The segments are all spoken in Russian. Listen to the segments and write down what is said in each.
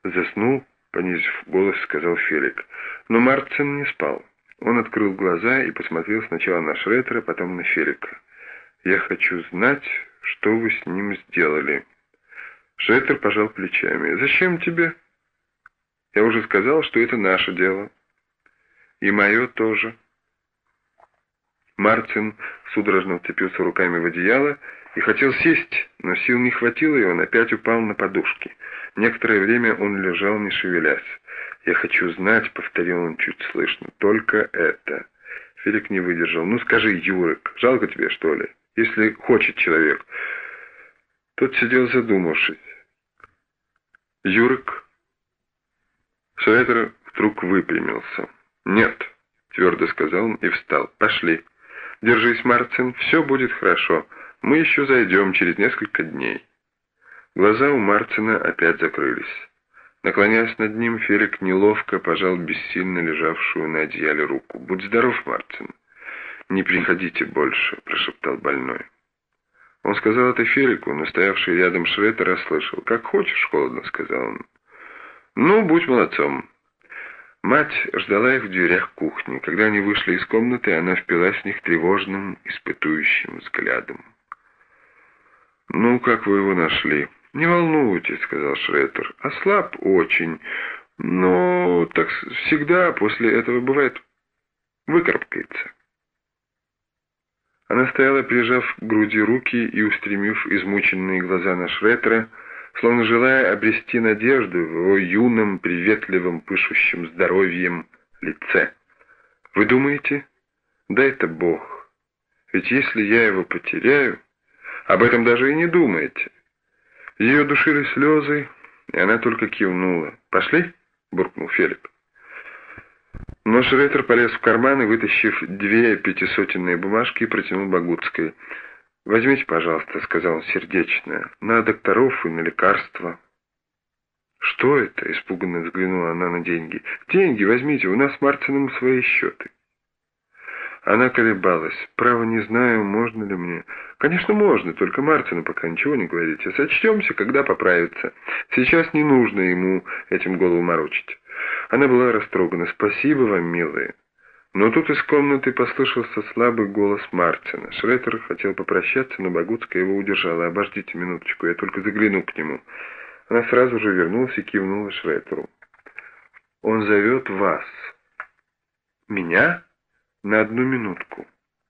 «Заснул?» — понизив голос, сказал Фелик. Но Марцин не спал. Он открыл глаза и посмотрел сначала на Шреттера, потом на Фелика. «Я хочу знать, что вы с ним сделали». Шреттер пожал плечами. «Зачем тебе?» «Я уже сказал, что это наше дело». «И мое тоже». Марцин судорожно вцепился руками в одеяло и хотел сесть, но сил не хватило, и он опять упал на подушки. Некоторое время он лежал, не шевелясь. «Я хочу знать», — повторил он чуть слышно, — «только это». Фелик не выдержал. «Ну скажи, Юрик, жалко тебе, что ли? Если хочет человек». Тот сидел задумавшись. «Юрик?» Шреттер вдруг выпрямился. «Нет», — твердо сказал он и встал. «Пошли. Держись, Марцин, все будет хорошо. Мы еще зайдем через несколько дней». Глаза у Марцина опять закрылись. Наклоняясь над ним, Фелик неловко пожал бессильно лежавшую на одеяле руку. «Будь здоров, Марцин». «Не приходите больше», — прошептал больной. Он сказал это Фелику, но стоявший рядом Шреттер расслышал. «Как хочешь», — холодно сказал он. «Ну, будь молодцом». Мать ждала их в дверях кухни. Когда они вышли из комнаты, она впилась в них тревожным, испытующим взглядом. «Ну, как вы его нашли?» «Не волнуйтесь», — сказал Шреттер. «Ослаб очень, но так всегда после этого бывает. Выкарабкается». Она стояла, прижав к груди руки и устремив измученные глаза на Шреттера, словно желая обрести надежду в его юном, приветливом, пышущем здоровьем лице. «Вы думаете? Да это Бог. Ведь если я его потеряю, об этом даже и не думаете». Ее душили слезы, и она только кивнула. «Пошли?» — буркнул Фелик. Но Шреттер полез в карман и, вытащив 2 пятисотенные бумажки, протянул Богутской. «Возьмите, пожалуйста», — сказал он сердечно, — «на докторов и на лекарства». «Что это?» — испуганно взглянула она на деньги. «Деньги возьмите, у нас с Марцином свои счеты». Она колебалась. «Право не знаю, можно ли мне». «Конечно, можно, только Марцину пока ничего не говорите. Сочтемся, когда поправится. Сейчас не нужно ему этим голову морочить». Она была растрогана. «Спасибо вам, милые». Но тут из комнаты послышался слабый голос Марцина. Шреттер хотел попрощаться, но Богутская его удержала. «Обождите минуточку, я только загляну к нему». Она сразу же вернулась и кивнула Шреттеру. «Он зовет вас». «Меня?» «На 1 минутку».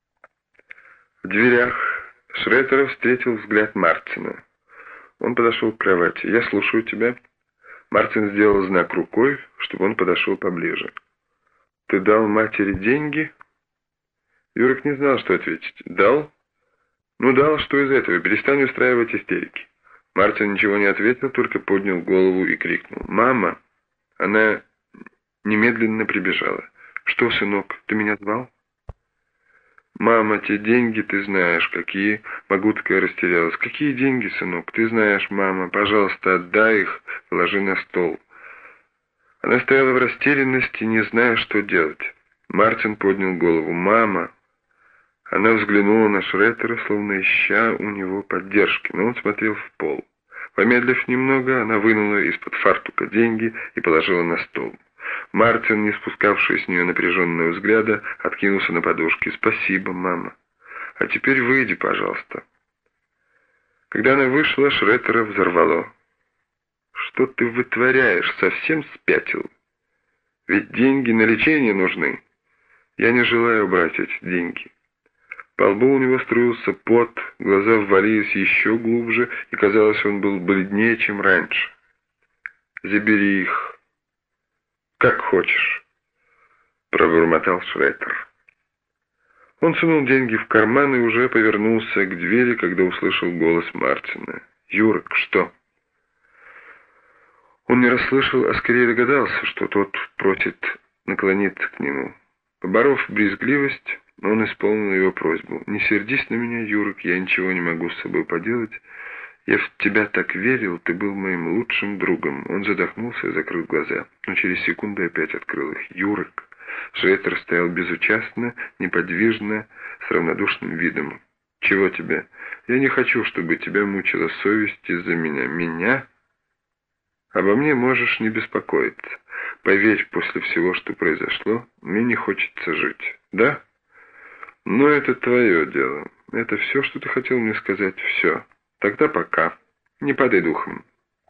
В дверях Шреттера встретил взгляд Марцина. Он подошел к кровати. «Я слушаю тебя». Марцин сделал знак рукой, чтобы он подошел поближе. «Ты дал матери деньги?» Юрик не знал, что ответить. «Дал?» «Ну дал, что из этого? Перестань устраивать истерики». Марцин ничего не ответил, только поднял голову и крикнул. «Мама!» Она немедленно прибежала. «Что, сынок, ты меня звал?» «Мама, те деньги ты знаешь, какие...» Богутская растерялась. «Какие деньги, сынок? Ты знаешь, мама. Пожалуйста, отдай их, положи на стол». Она стояла в растерянности, не зная, что делать. Марцин поднял голову. «Мама!» Она взглянула на Шреттера, словно ища у него поддержки, но он смотрел в пол. Помедлив немного, она вынула из-под фартука деньги и положила на стол. Марцин, не спускавший с нее напряженного взгляда, откинулся на подушки. «Спасибо, мама. А теперь выйди, пожалуйста». Когда она вышла, Шреттера взорвало. «Что ты вытворяешь? Совсем спятил? Ведь деньги на лечение нужны. Я не желаю брать эти деньги». По лбу у него струился пот, глаза ввалились еще глубже, и, казалось, он был бледнее, чем раньше. «Забери их. Как хочешь», — пробормотал Шреттер. Он сунул деньги в карман и уже повернулся к двери, когда услышал голос Марцина. «Юрик, что?» Он не расслышал, а скорее догадался, что тот просит наклониться к нему. Поборов брезгливость, он исполнил его просьбу. «Не сердись на меня, Юрик, я ничего не могу с собой поделать. Я в тебя так верил, ты был моим лучшим другом». Он задохнулся и закрыл глаза, но через секунду опять открыл их. «Юрик». Шреттер стоял безучастно, неподвижно, с равнодушным видом. «Чего тебе? Я не хочу, чтобы тебя мучила совесть из-за меня». «Меня?» Обо мне можешь не беспокоиться. Поверь, после всего, что произошло, мне не хочется жить. Да? Но это твое дело. Это все, что ты хотел мне сказать. Все. Тогда пока. Не падай духом.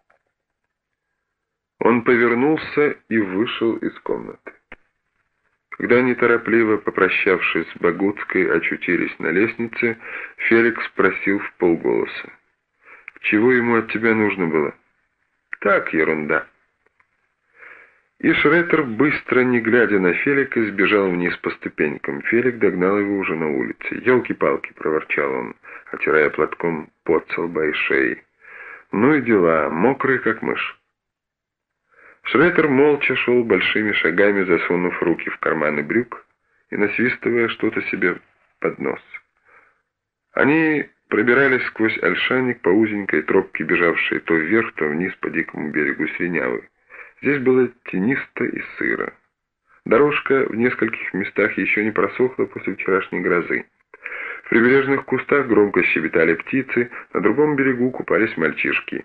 Он повернулся и вышел из комнаты. Когда они, торопливо попрощавшись с Богутской, очутились на лестнице, Феликс спросил вполголоса: «Чего ему от тебя нужно было?» «Так, ерунда». И Шреттер, быстро, не глядя на Фелика, сбежал вниз по ступенькам. Фелик догнал его уже на улице. «Елки-палки!» — проворчал он, отирая платком пот со лба и шеи. «Ну и дела, мокрые, как мышь». Шреттер молча шел большими шагами, засунув руки в карманы брюк и насвистывая что-то себе под нос. Они пробирались сквозь ольшаник по узенькой тропке, бежавшей то вверх, то вниз по дикому берегу Слинявы. Здесь было тенисто и сыро. Дорожка в нескольких местах еще не просохла после вчерашней грозы. В прибрежных кустах громко щебетали птицы, на другом берегу купались мальчишки.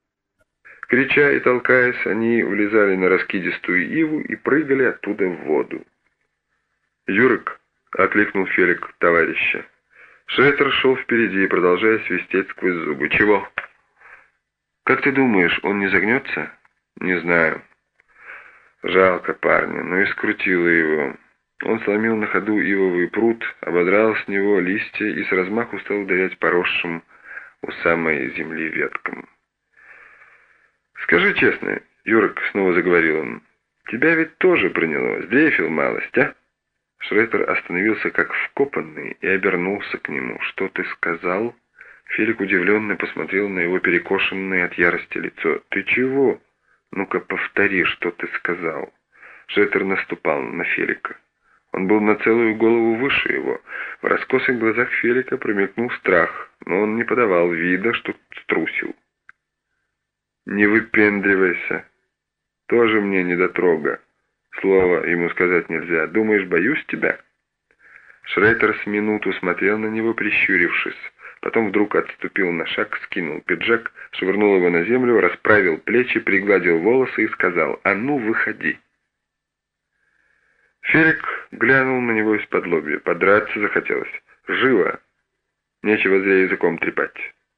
Крича и толкаясь, они влезали на раскидистую иву и прыгали оттуда в воду. «Юрик!» — окликнул Фелик товарища. Шреттер шел впереди, продолжая свистеть сквозь зубы. «Чего?» «Как ты думаешь, он не загнется?» «Не знаю». «Жалко парня, но и скрутило его». Он сломил на ходу ивовый прут, ободрал с него листья и с размаху стал ударять поросшим у самой земли веткам. «Скажи честно, Юрик, — снова заговорил он, — тебя ведь тоже приняло, сдрейфил малость, а?» Шреттер остановился как вкопанный и обернулся к нему. «Что ты сказал?» Фелик удивленно посмотрел на его перекошенное от ярости лицо. «Ты чего? Ну-ка повтори, что ты сказал». Шреттер наступал на Фелика. Он был на целую голову выше его. В раскосых глазах Фелика промелькнул страх, но он не подавал вида, что струсил. «Не выпендривайся. Тоже мне недотрога. Слова ему сказать нельзя. Думаешь, боюсь тебя?» Шреттер с минуту смотрел на него, прищурившись. Потом вдруг отступил на шаг, скинул пиджак, швырнул его на землю, расправил плечи, пригладил волосы и сказал: «А ну, выходи!» Фелик глянул на него из-под-лобья. Подраться захотелось. «Живо! Нечего зря языком трепать».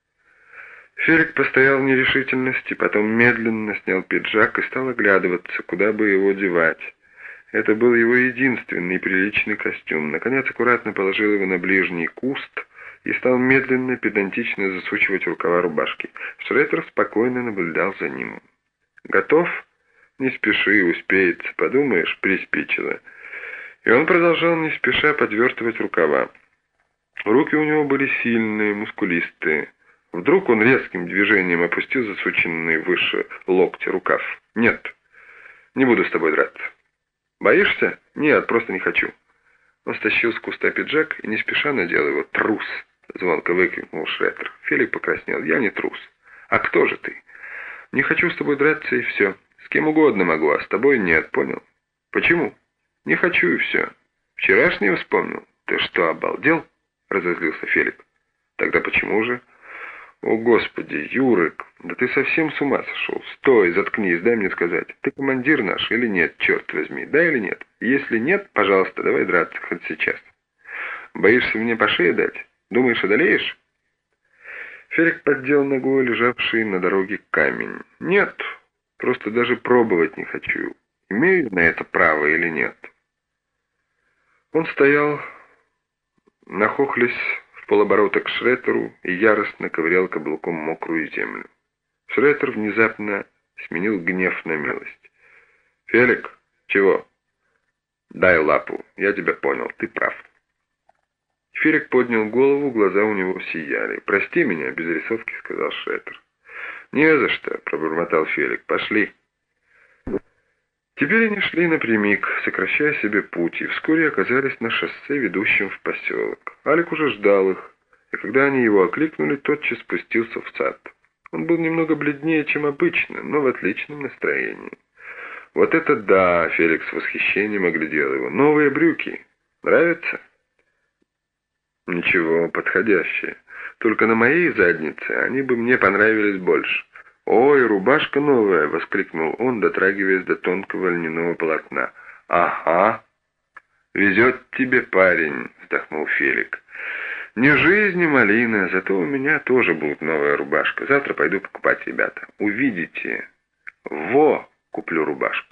Фелик постоял в нерешительности, потом медленно снял пиджак и стал оглядываться, куда бы его девать. Это был его единственный приличный костюм. Наконец аккуратно положил его на ближний куст и стал медленно, педантично засучивать рукава рубашки. Шреттер спокойно наблюдал за ним. «Готов? Не спеши, успеется, подумаешь, приспичило». И он продолжал не спеша подвертывать рукава. Руки у него были сильные, мускулистые. Вдруг он резким движением опустил засученный выше локтя рукав. «Нет, не буду с тобой драться». «Боишься?» «Нет, просто не хочу». Он стащил с куста пиджак и не спеша надел его. «Трус!» — звонко выкрикнул Шреттер. Фелик покраснел. «Я не трус». «А кто же ты?» «Не хочу с тобой драться, и все. С кем угодно могу, а с тобой нет, понял?» «Почему?» «Не хочу, и все». «Вчерашнего вспомнил?» «Ты что, обалдел?» — разозлился Фелик. «Тогда почему же?» «О, Господи, Юрик, да ты совсем с ума сошел. Стой, заткнись, дай мне сказать. Ты командир наш или нет, черт возьми, да или нет? Если нет, пожалуйста, давай драться хоть сейчас. Боишься мне по шее дать? Думаешь, одолеешь?» Фелик поддел ногой лежавший на дороге камень. «Нет, просто даже пробовать не хочу. Имею на это право или нет?» Он стоял, нахохлясь в полоборота к Шреттеру и яростно ковырял каблуком мокрую землю. Шреттер внезапно сменил гнев на милость. «Фелик, чего?» «Дай лапу, я тебя понял, ты прав». Фелик поднял голову, глаза у него сияли. «Прости меня», — без рисовки сказал Шреттер. «Не за что», — пробормотал Фелик. «Пошли». Теперь они шли напрямик, сокращая себе путь, и вскоре оказались на шоссе, ведущем в поселок. Алик уже ждал их, и когда они его окликнули, тотчас спустился в сад. Он был немного бледнее, чем обычно, но в отличном настроении. «Вот это да!» — Феликс с восхищением оглядел его. «Новые брюки. Нравятся?» «Ничего, подходящие. Только на моей заднице они бы мне понравились больше». «Ой, рубашка новая!» — воскликнул он, дотрагиваясь до тонкого льняного полотна. «Ага! Везет тебе, парень!» — вздохнул Фелик. «Не жизнь, малина, зато у меня тоже будет новая рубашка. Завтра пойду покупать, ребята. Увидите. Во, куплю рубашку».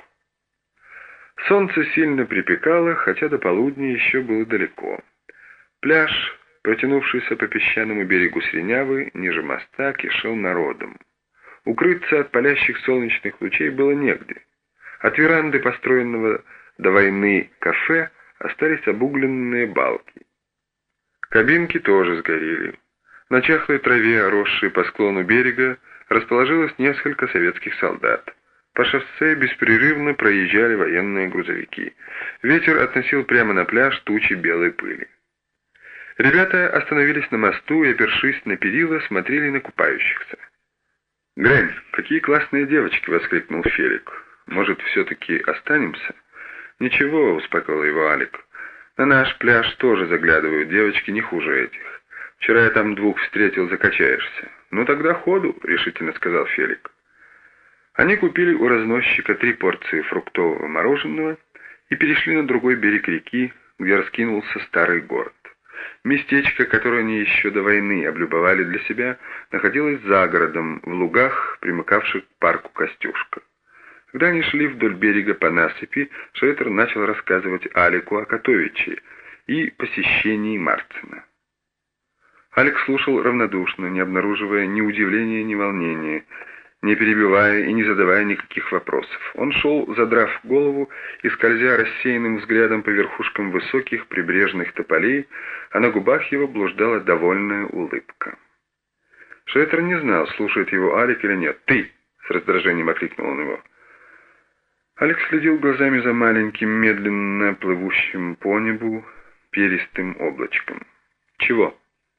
Солнце сильно припекало, хотя до полудня еще было далеко. Пляж, протянувшийся по песчаному берегу Сренявы, ниже моста, кишел народом. Укрыться от палящих солнечных лучей было негде. От веранды, построенного до войны кафе, остались обугленные балки. Кабинки тоже сгорели. На чахлой траве, росшей по склону берега, расположилось несколько советских солдат. По шоссе беспрерывно проезжали военные грузовики. Ветер относил прямо на пляж тучи белой пыли. Ребята остановились на мосту и, опершись на перила, смотрели на купающихся. «Глянь, какие классные девочки!» — воскликнул Фелик. «Может, все-таки останемся?» «Ничего», — успокоил его Алик. «На наш пляж тоже заглядывают девочки не хуже этих. Вчера я там 2 встретил, закачаешься». «Ну тогда ходу», — решительно сказал Фелик. Они купили у разносчика 3 порции фруктового мороженого и перешли на другой берег реки, где раскинулся старый город. Местечко, которое они еще до войны облюбовали для себя, находилось за городом, в лугах, примыкавших к парку Костюшка. Когда они шли вдоль берега по насыпи, Шредер начал рассказывать Алику о Котовиче и посещении Марцина. Алик слушал равнодушно, не обнаруживая ни удивления, ни волнения, не перебивая и не задавая никаких вопросов. Он шел, задрав голову и скользя рассеянным взглядом по верхушкам высоких прибрежных тополей, а на губах его блуждала довольная улыбка. Шредер не знал, слушает его Алик или нет. «Ты!» — с раздражением окликнул он его. Алик следил глазами за маленьким, медленно плывущим по небу перистым облачком. «Чего?»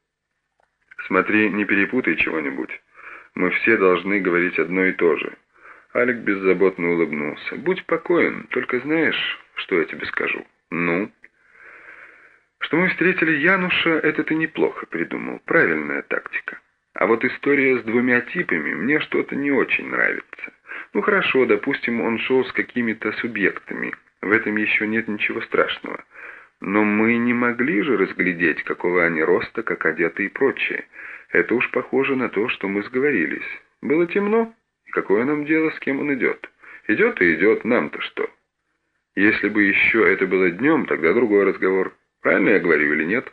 «Смотри, не перепутай чего-нибудь. Мы все должны говорить одно и то же». Алик беззаботно улыбнулся. «Будь покоен, только знаешь, что я тебе скажу?» «Ну?» «Что мы встретили Януша, это ты неплохо придумал. Правильная тактика. А вот история с 2 типами мне что-то не очень нравится. Ну хорошо, допустим, он шел с какими-то субъектами. В этом еще нет ничего страшного. Но мы не могли же разглядеть, какого они роста, как одеты и прочее. Это уж похоже на то, что мы сговорились. Было темно, и какое нам дело, с кем он идет? Идет и идет, нам-то что? Если бы еще это было днем, тогда другой разговор. Правильно я говорю или нет?»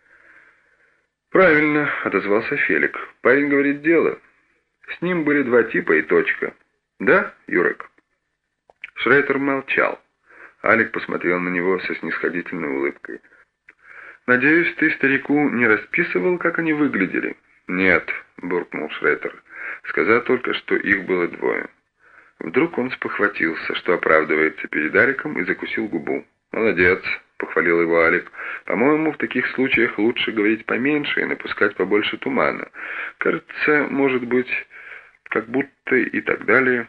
«Правильно», — отозвался Фелик. «Парень говорит дело. С ним были 2 типа и точка. Да, Юрек?» Шредер молчал. Алик посмотрел на него со снисходительной улыбкой. «Надеюсь, ты старику не расписывал, как они выглядели?» «Нет», — буркнул Шредер. «Сказал только, что их было 2. Вдруг он спохватился, что оправдывается перед Аликом, и закусил губу. «Молодец», — похвалил его Алик. «По-моему, в таких случаях лучше говорить поменьше и напускать побольше тумана. Кажется, может быть, как будто и так далее».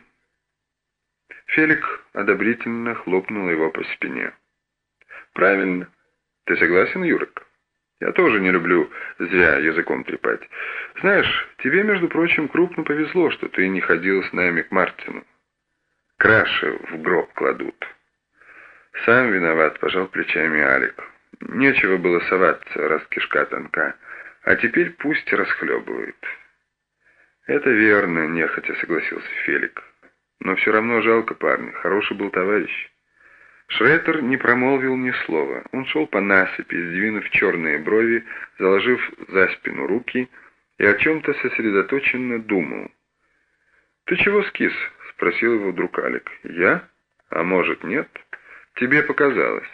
Фелик одобрительно хлопнул его по спине. «Правильно. Ты согласен, Юрик? Я тоже не люблю зря языком трепать. Знаешь, тебе, между прочим, крупно повезло, что ты не ходил с нами к Мартину. Краши в гроб кладут». «Сам виноват», — пожал плечами Алик. «Нечего было соваться, раз кишка тонка. А теперь пусть расхлебывает». «Это верно», — нехотя согласился Фелик. «Но все равно жалко парня. Хороший был товарищ». Шредер не промолвил ни слова. Он шел по насыпи, сдвинув черные брови, заложив за спину руки и о чем-то сосредоточенно думал. «Ты чего скис?» — спросил его вдруг Алик. «Я? А может, нет? Тебе показалось».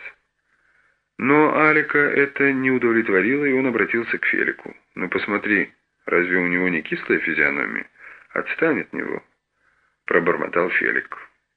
Но Алика это не удовлетворило, и он обратился к Фелику. «Ну посмотри, разве у него не кислая физиономия? Отстань от него», — пробормотал Фелик.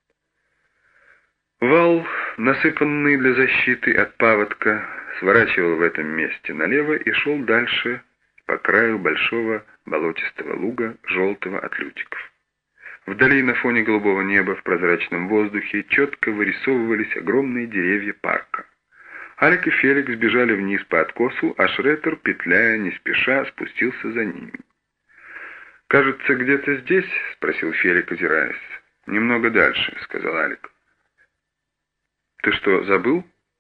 Вал, насыпанный для защиты от паводка, сворачивал в этом месте налево и шел дальше по краю большого болотистого луга, желтого от лютиков. Вдали на фоне голубого неба в прозрачном воздухе четко вырисовывались огромные деревья парка. Алик и Фелик сбежали вниз по откосу, а Шредер, петляя не спеша, спустился за ними. «Кажется, где-то здесь?» — спросил Фелик, озираясь. «Немного дальше», — сказал Алик. «Ты что, забыл?»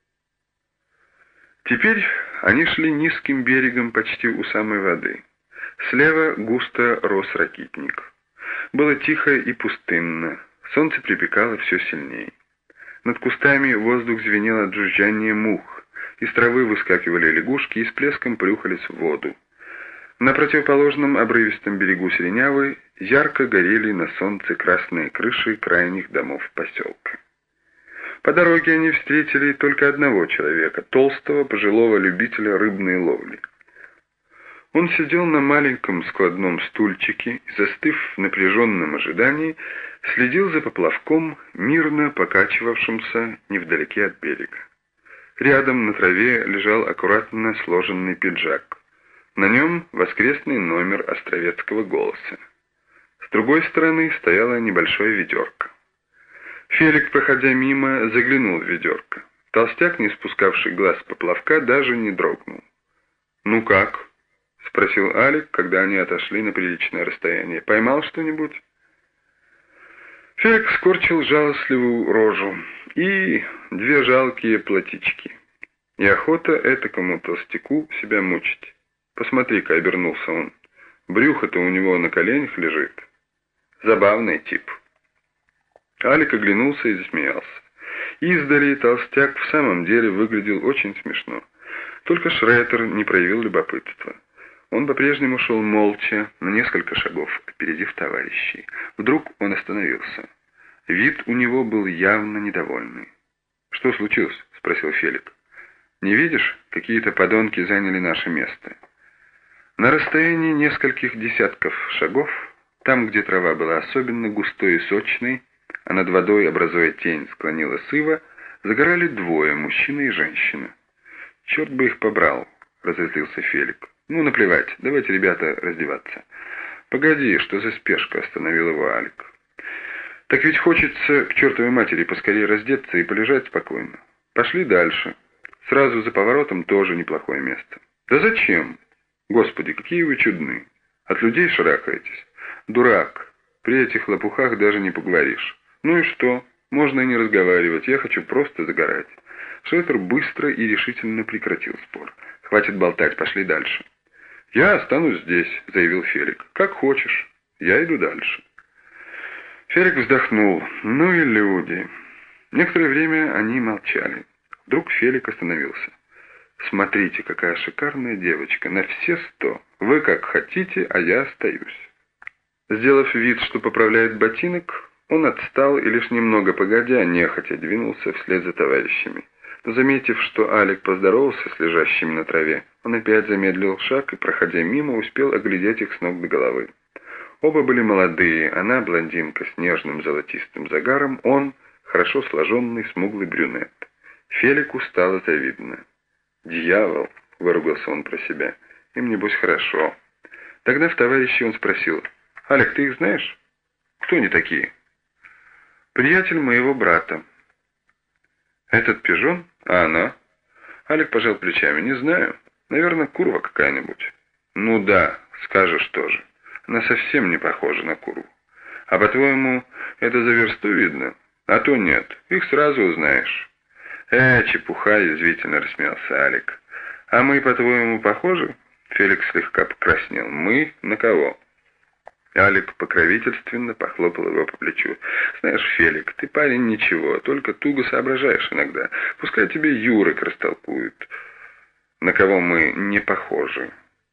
Теперь они шли низким берегом почти у самой воды. Слева густо рос ракитник. Было тихо и пустынно. Солнце припекало все сильнее. Над кустами воздух звенел от жужжания мух. Из травы выскакивали лягушки и с плеском плюхались в воду. На противоположном обрывистом берегу Сиренявы ярко горели на солнце красные крыши крайних домов поселка. По дороге они встретили только одного человека, толстого, пожилого любителя рыбной ловли. Он сидел на маленьком складном стульчике и, застыв в напряженном ожидании, следил за поплавком, мирно покачивавшимся невдалеке от берега. Рядом на траве лежал аккуратно сложенный пиджак. На нем воскресный номер Островецкого голоса. С другой стороны стояло небольшое ведерко. Фелик, проходя мимо, заглянул в ведерко. Толстяк, не спускавший глаз с поплавка, даже не дрогнул. «Ну как?» — спросил Алик, когда они отошли на приличное расстояние. «Поймал что-нибудь?» Фелик скорчил жалостливую рожу и две жалкие платички. И охота этакому толстяку себя мучить. «Посмотри-ка», — обернулся он, — «брюхо-то у него на коленях лежит. Забавный тип». Алик оглянулся и засмеялся. Издали толстяк в самом деле выглядел очень смешно. Только Шредер не проявил любопытства. Он по-прежнему шел молча, на несколько шагов, опередив товарищей. Вдруг он остановился. Вид у него был явно недовольный. «Что случилось?» — спросил Фелик. «Не видишь, какие-то подонки заняли наше место». На расстоянии нескольких десятков шагов, там, где трава была особенно густой и сочной, а над водой, образуя тень, склонилась ива, загорали двое, мужчина и женщина. «Черт бы их побрал!» — разозлился Фелик. «Ну, наплевать, давайте, ребята, раздеваться». «Погоди, что за спешка?» — остановил его Алик. «Так ведь хочется к чертовой матери поскорее раздеться и полежать спокойно. Пошли дальше. Сразу за поворотом тоже неплохое место». «Да зачем? Господи, какие вы чудны! От людей шарахаетесь. Дурак, при этих лопухах даже не поговоришь. Ну и что? Можно и не разговаривать, я хочу просто загорать». Шредер быстро и решительно прекратил спор. «Хватит болтать, пошли дальше». «Я останусь здесь», — заявил Фелик. «Как хочешь. Я иду дальше». Фелик вздохнул. «Ну и люди». Некоторое время они молчали. Вдруг Фелик остановился. «Смотрите, какая шикарная девочка, на все 100. Вы как хотите, а я остаюсь». Сделав вид, что поправляет ботинок, он отстал и лишь немного погодя, нехотя двинулся вслед за товарищами. Но заметив, что Алик поздоровался с лежащими на траве, он опять замедлил шаг и, проходя мимо, успел оглядеть их с ног до головы. Оба были молодые, она блондинка с нежным золотистым загаром, он хорошо сложенный смуглый брюнет. Фелику стало завидно. «Дьявол!» — выругался он про себя. «Им, небось, хорошо». Догнав товарищей, он спросил: «Алик, ты их знаешь?» «Кто они такие?» «Приятель моего брата». «Этот пижон? А она?» Алик пожал плечами. «Не знаю. Наверное, курва какая-нибудь». «Ну да, скажешь тоже. Она совсем не похожа на курву. А по-твоему, это за версту видно? А то нет, их сразу узнаешь». Чепуха», — язвительно рассмеялся Алик. «А мы, по-твоему, похожи?» Феликс слегка покраснел. «Мы? На кого?» Алик покровительственно похлопал его по плечу. «Знаешь, Фелик, ты парень ничего, только туго соображаешь иногда. Пускай тебе Юрик растолкует, на кого мы не похожи».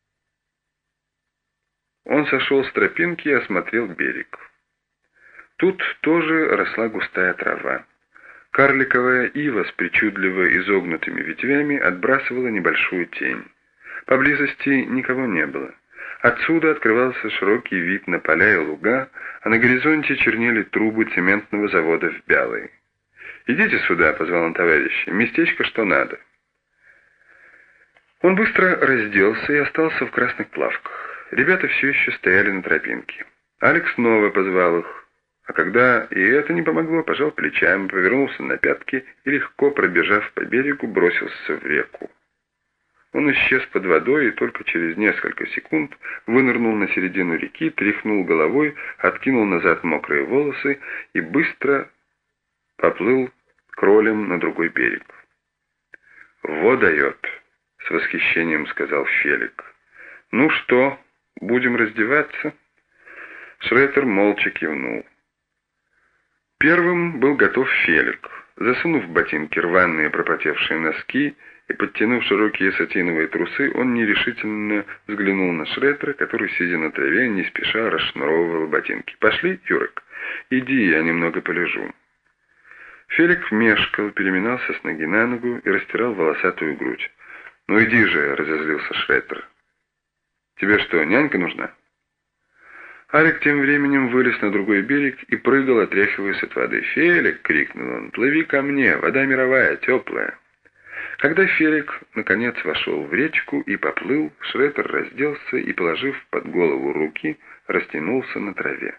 Он сошел с тропинки и осмотрел берег. Тут тоже росла густая трава. Карликовая ива с причудливо изогнутыми ветвями отбрасывала небольшую тень. Поблизости никого не было. Отсюда открывался широкий вид на поля и луга, а на горизонте чернели трубы цементного завода в Бялой. «Идите сюда», — позвал он товарища, — «местечко что надо». Он быстро разделся и остался в красных плавках. Ребята все еще стояли на тропинке. Алекс снова позвал их, а когда и это не помогло, пожал плечами, повернулся на пятки и, легко пробежав по берегу, бросился в реку. Он исчез под водой и только через несколько секунд вынырнул на середину реки, тряхнул головой, откинул назад мокрые волосы и быстро поплыл кролем на другой берег. «Во дает!» — с восхищением сказал Фелик. «Ну что, будем раздеваться?» Шредер молча кивнул. Первым был готов Фелик. Засунув в ботинки рваные пропотевшие носки и подтянув широкие сатиновые трусы, он нерешительно взглянул на Шредера, который, сидя на траве, не спеша расшнуровывал ботинки. «Пошли, Юрик, иди, я немного полежу». Фелик мешкал, переминался с ноги на ногу и растирал волосатую грудь. «Ну иди же», — разозлился Шредер. «Тебе что, нянька нужна?» Алик тем временем вылез на другой берег и прыгал, отряхиваясь от воды. «Фелик!» — крикнул он. «Плыви ко мне! Вода мировая, теплая!» Когда Фелик, наконец, вошел в речку и поплыл, Шредер разделся и, положив под голову руки, растянулся на траве.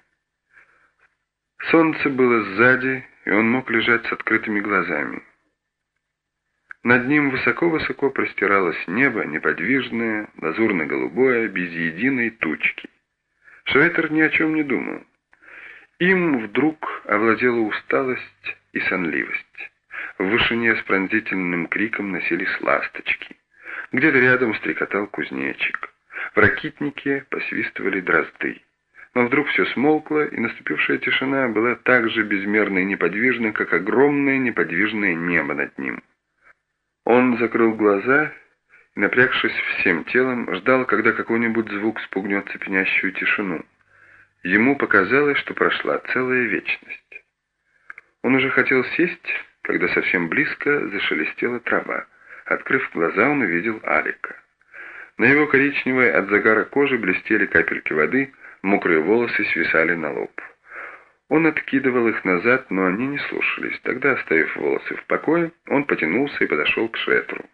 Солнце было сзади, и он мог лежать с открытыми глазами. Над ним высоко-высоко простиралось небо, неподвижное, лазурно-голубое, без единой тучки. Шредер ни о чем не думал. Им вдруг овладела усталость и сонливость. В вышине с пронзительным криком носились ласточки. Где-то рядом стрекотал кузнечик. В ракитнике посвистывали дрозды. Но вдруг все смолкло, и наступившая тишина была так же безмерна и неподвижна, как огромное неподвижное небо над ним. Он закрыл глаза и, напрягшись всем телом, ждал, когда какой-нибудь звук спугнет цепенящую тишину. Ему показалось, что прошла целая вечность. Он уже хотел сесть, когда совсем близко зашелестела трава. Открыв глаза, он увидел Алика. На его коричневой от загара кожи блестели капельки воды, мокрые волосы свисали на лоб. Он откидывал их назад, но они не слушались. Тогда, оставив волосы в покое, он потянулся и подошел к Шредеру.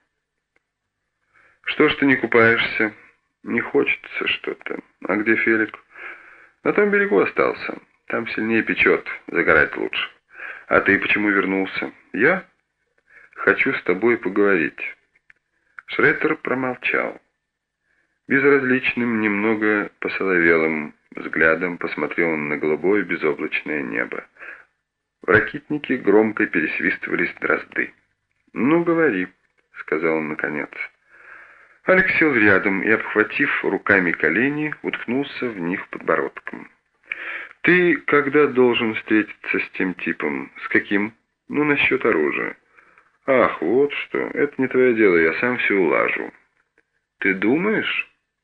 «Что ж ты не купаешься? Не хочется что-то. А где Фелик?» «На том берегу остался. Там сильнее печет, загорать лучше. А ты почему вернулся?» «Я? Хочу с тобой поговорить». Шредер промолчал. Безразличным, немного посоловелым взглядом посмотрел он на голубое безоблачное небо. В ракитнике громко пересвистывались дрозды. «Ну, говори», — сказал он наконец. Алик сел рядом и, обхватив руками колени, уткнулся в них подбородком. «Ты когда должен встретиться с тем типом? С каким? Ну, насчет оружия». «Ах, вот что. Это не твое дело, я сам все улажу». «Ты думаешь?»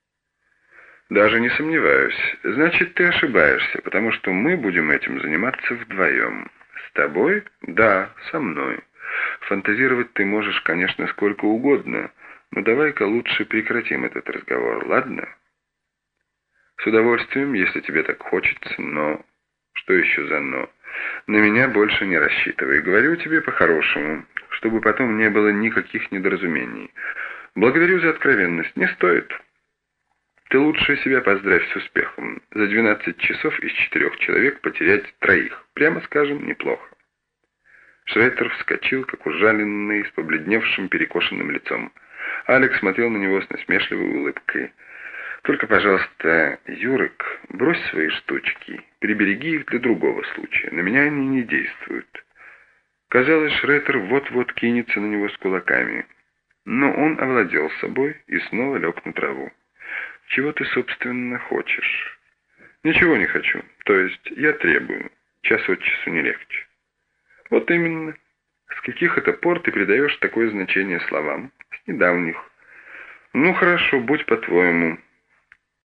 «Даже не сомневаюсь. Значит, ты ошибаешься, потому что мы будем этим заниматься вдвоем. С тобой? Да, со мной. Фантазировать ты можешь, конечно, сколько угодно, но давай-ка лучше прекратим этот разговор, ладно?» «С удовольствием, если тебе так хочется, но...» «Что еще за «но»?» «На меня больше не рассчитывай. Говорю тебе по-хорошему, чтобы потом не было никаких недоразумений. Благодарю за откровенность. Не стоит. Ты лучше себя поздравь с успехом. За 12 часов из 4 человек потерять 3. Прямо скажем, неплохо». Шредер вскочил, как ужаленный, с побледневшим, перекошенным лицом. Алекс смотрел на него с насмешливой улыбкой. «Только, пожалуйста, Юрик, брось свои штучки, прибереги их для другого случая. На меня они не действуют». Казалось, Шредер вот-вот кинется на него с кулаками. Но он овладел собой и снова лег на траву. «Чего ты, собственно, хочешь?» «Ничего не хочу. То есть я требую. Час от часу не легче». «Вот именно. С каких это пор ты придаешь такое значение словам?» «С недавних». «Ну хорошо, будь по-твоему.